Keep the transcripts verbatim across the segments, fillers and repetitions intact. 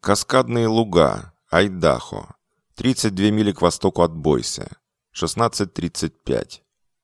Каскадные луга, Айдахо. тридцать две мили к востоку от Бойсе. шестнадцать тридцать пять.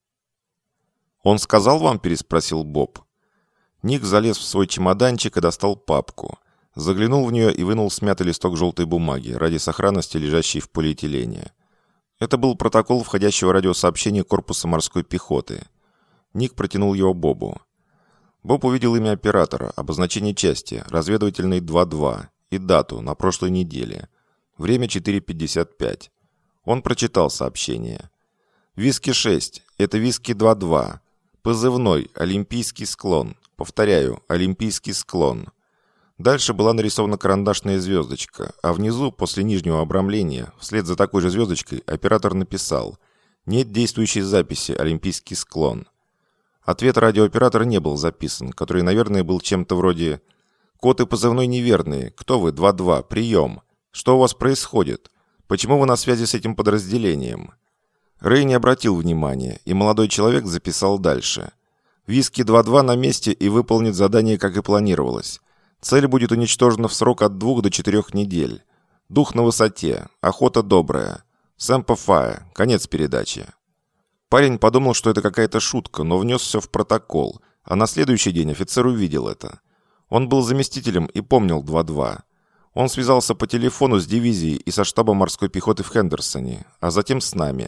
«Он сказал вам?» – переспросил Боб. Ник залез в свой чемоданчик и достал папку. Заглянул в нее и вынул смятый листок желтой бумаги, ради сохранности лежащей в полиэтилене. Это был протокол входящего радиосообщения корпуса морской пехоты. Ник протянул его Бобу. Боб увидел имя оператора, обозначение части, разведывательный два два, и дату, на прошлой неделе. Время четыре пятьдесят пять. Он прочитал сообщение. «Виски шесть. Это Виски два два. Позывной. Олимпийский склон. Повторяю. Олимпийский склон». Дальше была нарисована карандашная звездочка, а внизу, после нижнего обрамления, вслед за такой же звездочкой, оператор написал «Нет действующей записи. Олимпийский склон». Ответ радиооператора не был записан, который, наверное, был чем-то вроде «Код и позывной неверные. Кто вы? два два. Прием. Что у вас происходит? Почему вы на связи с этим подразделением?» Рэй не обратил внимания, и молодой человек записал дальше. «Виски два два на месте и выполнит задание, как и планировалось. Цель будет уничтожена в срок от двух до четырех недель. Дух на высоте. Охота добрая. Сэмпа Фая. Конец передачи». Парень подумал, что это какая-то шутка, но внес все в протокол, а на следующий день офицер увидел это. Он был заместителем и помнил два два. Он связался по телефону с дивизией и со штабом морской пехоты в Хендерсоне, а затем с нами.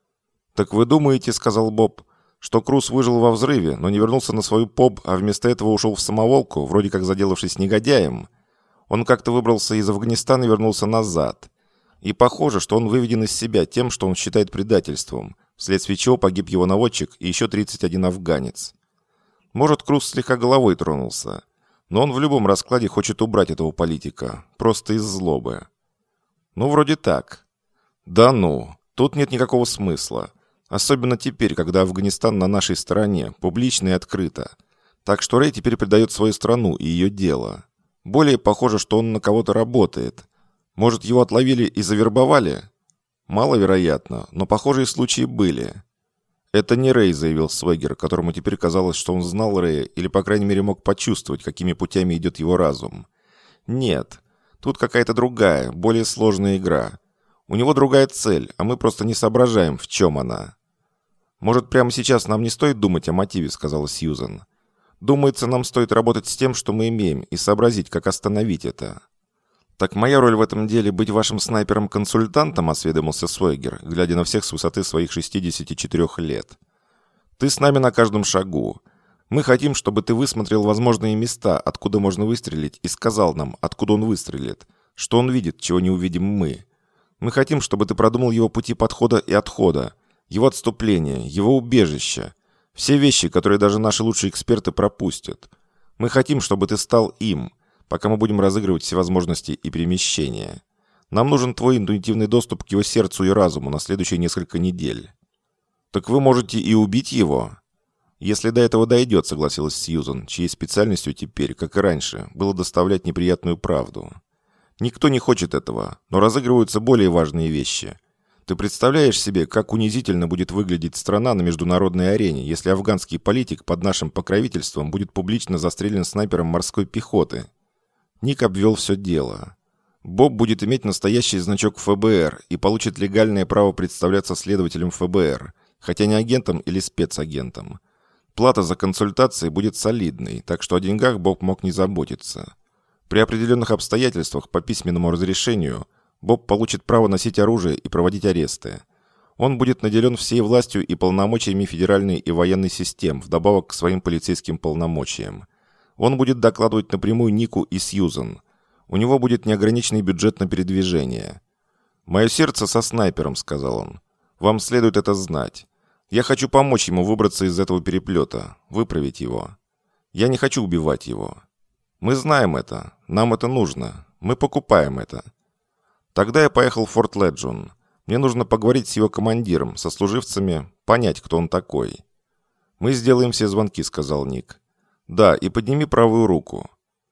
«Так вы думаете, — сказал Боб, — что Круз выжил во взрыве, но не вернулся на свою ПОБ, а вместо этого ушел в самоволку, вроде как заделавшись негодяем? Он как-то выбрался из Афганистана и вернулся назад. И похоже, что он выведен из себя тем, что он считает предательством, вследствие чего погиб его наводчик и еще тридцать один афганец. Может, Круз слегка головой тронулся, но он в любом раскладе хочет убрать этого политика, просто из злобы». «Ну, вроде так». «Да ну, тут нет никакого смысла. Особенно теперь, когда Афганистан на нашей стороне, публично и открыто. Так что Рэй теперь предает свою страну и ее дело. Более похоже, что он на кого-то работает. Может, его отловили и завербовали? Маловероятно, но похожие случаи были». «Это не Рэй», — заявил Свегер, которому теперь казалось, что он знал Рэя, или, по крайней мере, мог почувствовать, какими путями идет его разум. «Нет, тут какая-то другая, более сложная игра. У него другая цель, а мы просто не соображаем, в чем она». «Может, прямо сейчас нам не стоит думать о мотиве», — сказала Сьюзан. «Думается, нам стоит работать с тем, что мы имеем, и сообразить, как остановить это». «Так моя роль в этом деле быть вашим снайпером-консультантом?» — осведомился Свегер, глядя на всех с высоты своих шестидесяти четырёх лет. «Ты с нами на каждом шагу. Мы хотим, чтобы ты высмотрел возможные места, откуда можно выстрелить, и сказал нам, откуда он выстрелит, что он видит, чего не увидим мы. Мы хотим, чтобы ты продумал его пути подхода и отхода, его отступления, его убежища, все вещи, которые даже наши лучшие эксперты пропустят. Мы хотим, чтобы ты стал им, пока мы будем разыгрывать все возможности и перемещения. Нам нужен твой интуитивный доступ к его сердцу и разуму на следующие несколько недель». «Так вы можете и убить его?» «Если до этого дойдет», — согласилась Сьюзан, чьей специальностью теперь, как и раньше, было доставлять неприятную правду. «Никто не хочет этого, но разыгрываются более важные вещи. Ты представляешь себе, как унизительно будет выглядеть страна на международной арене, если афганский политик под нашим покровительством будет публично застрелен снайпером морской пехоты?» Ник обвел все дело. Боб будет иметь настоящий значок эф бэ эр и получит легальное право представляться следователем эф бэ эр, хотя не агентом или спецагентом. Плата за консультации будет солидной, так что о деньгах Боб мог не заботиться. При определенных обстоятельствах по письменному разрешению Боб получит право носить оружие и проводить аресты. Он будет наделен всей властью и полномочиями федеральной и военной систем, вдобавок к своим полицейским полномочиям. Он будет докладывать напрямую Нику и Сьюзан. У него будет неограниченный бюджет на передвижение. «Мое сердце со снайпером», — сказал он. «Вам следует это знать. Я хочу помочь ему выбраться из этого переплета, выправить его. Я не хочу убивать его. Мы знаем это. Нам это нужно. Мы покупаем это». Тогда я поехал в Форт Леджон. Мне нужно поговорить с его командиром, со служивцами, понять, кто он такой. «Мы сделаем все звонки», — сказал Ник. «Да, и подними правую руку».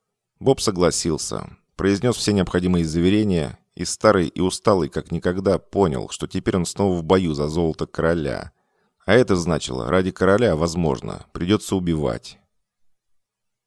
Боб согласился, произнес все необходимые заверения, и старый и усталый, как никогда, понял, что теперь он снова в бою за золото короля. А это значило, ради короля, возможно, придется убивать.